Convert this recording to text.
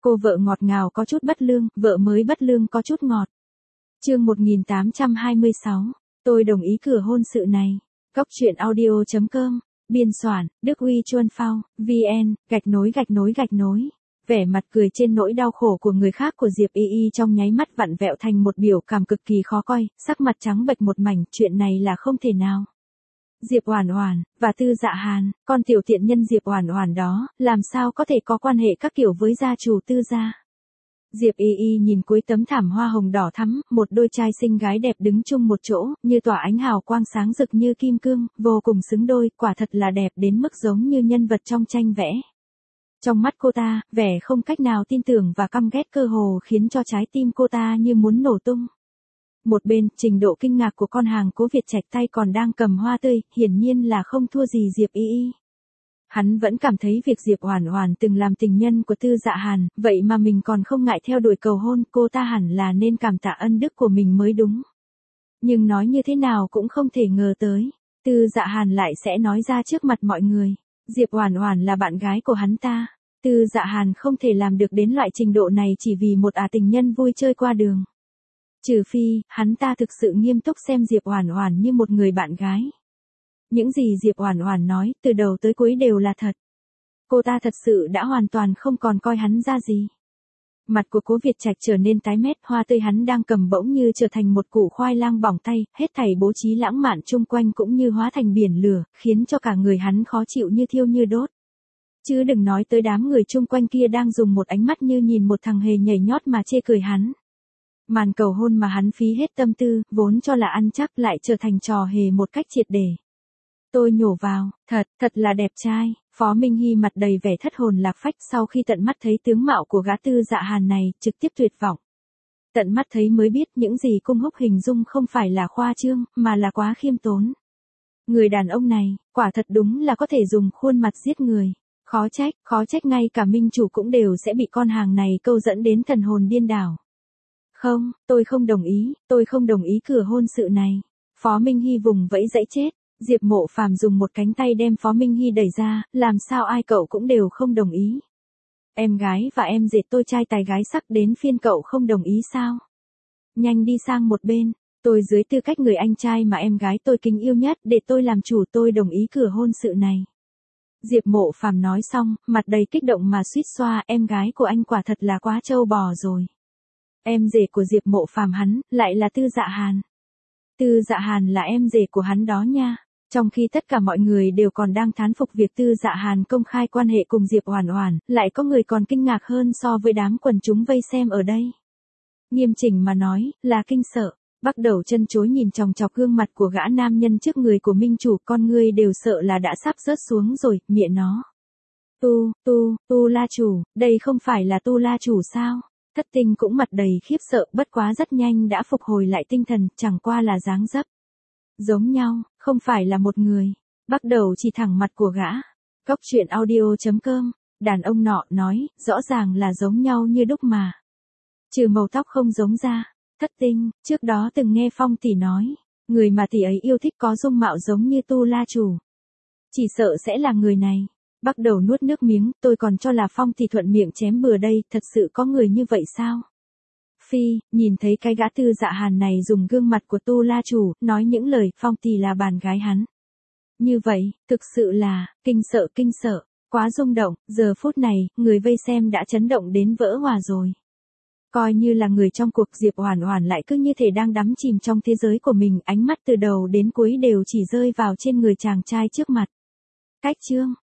Cô vợ ngọt ngào có chút bất lương, vợ mới bất lương có chút ngọt. Chương 1826, tôi đồng ý cửa hôn sự này. Góc truyện audio.com, biên soạn, Đức Huy Chuân Phao, VN, gạch nối. Vẻ mặt cười trên nỗi đau khổ của người khác của Diệp Y Y trong nháy mắt vặn vẹo thành một biểu cảm cực kỳ khó coi, sắc mặt trắng bệch một mảnh, chuyện này là không thể nào. Diệp Oản Oản và Tư Dạ Hàn, con tiểu tiện nhân Diệp Oản Oản đó, làm sao có thể có quan hệ các kiểu với gia chủ Tư gia. Diệp Y Y nhìn cuối tấm thảm hoa hồng đỏ thắm, một đôi trai xinh gái đẹp đứng chung một chỗ, như tỏa ánh hào quang sáng rực như kim cương, vô cùng xứng đôi, quả thật là đẹp đến mức giống như nhân vật trong tranh vẽ. Trong mắt cô ta, vẻ không cách nào tin tưởng và căm ghét cơ hồ khiến cho trái tim cô ta như muốn nổ tung. Một bên, trình độ kinh ngạc của con hàng Cố Việt Trạch tay còn đang cầm hoa tươi, hiển nhiên là không thua gì Diệp Y Y. Hắn vẫn cảm thấy việc Diệp Oản Oản từng làm tình nhân của Tư Dạ Hàn, vậy mà mình còn không ngại theo đuổi cầu hôn, cô ta hẳn là nên cảm tạ ân đức của mình mới đúng. Nhưng nói như thế nào cũng không thể ngờ tới, Tư Dạ Hàn lại sẽ nói ra trước mặt mọi người, Diệp Oản Oản là bạn gái của hắn ta. Tư Dạ Hàn không thể làm được đến loại trình độ này chỉ vì một tình nhân vui chơi qua đường. Trừ phi, hắn ta thực sự nghiêm túc xem Diệp Oản Oản như một người bạn gái. Những gì Diệp Oản Oản nói, từ đầu tới cuối đều là thật. Cô ta thật sự đã hoàn toàn không còn coi hắn ra gì. Mặt của Cố Việt Trạch trở nên tái mét, hoa tươi hắn đang cầm bỗng như trở thành một củ khoai lang bỏng tay, hết thảy bố trí lãng mạn chung quanh cũng như hóa thành biển lửa, khiến cho cả người hắn khó chịu như thiêu như đốt. Chứ đừng nói tới đám người chung quanh kia đang dùng một ánh mắt như nhìn một thằng hề nhảy nhót mà chê cười hắn. Màn cầu hôn mà hắn phí hết tâm tư, vốn cho là ăn chắc lại trở thành trò hề một cách triệt để. Tôi nhổ vào, thật là đẹp trai. Phó Minh Hy mặt đầy vẻ thất hồn lạc phách sau khi tận mắt thấy tướng mạo của gã Tư Dạ Hàn này, trực tiếp tuyệt vọng. Tận mắt thấy mới biết những gì Cung Húc hình dung không phải là khoa trương, mà là quá khiêm tốn. Người đàn ông này, quả thật đúng là có thể dùng khuôn mặt giết người. Khó trách ngay cả minh chủ cũng đều sẽ bị con hàng này câu dẫn đến thần hồn điên đảo. Không, tôi không đồng ý cửa hôn sự này. Phó Minh Hy vùng vẫy dãy chết. Diệp Mộ Phàm dùng một cánh tay đem Phó Minh Hy đẩy ra, làm sao ai cậu cũng đều không đồng ý. Em gái và em dệt tôi trai tài gái sắc đến phiên cậu không đồng ý sao? Nhanh đi sang một bên, tôi dưới tư cách người anh trai mà em gái tôi kính yêu nhất để tôi làm chủ, tôi đồng ý cửa hôn sự này. Diệp Mộ Phàm nói xong, mặt đầy kích động mà suýt xoa, em gái của anh quả thật là quá trâu bò rồi. Em rể của Diệp Mộ Phàm hắn, lại là Tư Dạ Hàn. Tư Dạ Hàn là em rể của hắn đó nha. Trong khi tất cả mọi người đều còn đang thán phục việc Tư Dạ Hàn công khai quan hệ cùng Diệp Oản Oản, lại có người còn kinh ngạc hơn so với đám quần chúng vây xem ở đây. Nghiêm chỉnh mà nói, là kinh sợ. Bắt đầu chân chối nhìn chòng chọc gương mặt của gã nam nhân trước người của minh chủ, con người đều sợ là đã sắp rớt xuống rồi, mẹ nó. Tu La chủ, đây không phải là Tu La chủ sao? Thất Tinh cũng mặt đầy khiếp sợ, bất quá rất nhanh đã phục hồi lại tinh thần, chẳng qua là dáng dấp giống nhau, không phải là một người. Bắt đầu chỉ thẳng mặt của gã. Góc truyện audio.com, đàn ông nọ nói, rõ ràng là giống nhau như đúc mà. Trừ màu tóc không giống ra. Thất Tinh, trước đó từng nghe Phong tỷ nói, người mà tỷ ấy yêu thích có dung mạo giống như Tu La chủ. Chỉ sợ sẽ là người này. Bắt đầu nuốt nước miếng, tôi còn cho là Phong tỷ thuận miệng chém bừa đây, thật sự có người như vậy sao? Phi, nhìn thấy cái gã Tư Dạ Hàn này dùng gương mặt của Tu La chủ, nói những lời Phong tỷ là bạn gái hắn. Như vậy, thực sự là, kinh sợ, quá rung động, giờ phút này, người vây xem đã chấn động đến vỡ hòa rồi. Coi như là người trong cuộc, Diệp Oản Oản lại cứ như thể đang đắm chìm trong thế giới của mình, ánh mắt từ đầu đến cuối đều chỉ rơi vào trên người chàng trai trước mặt. Cách chương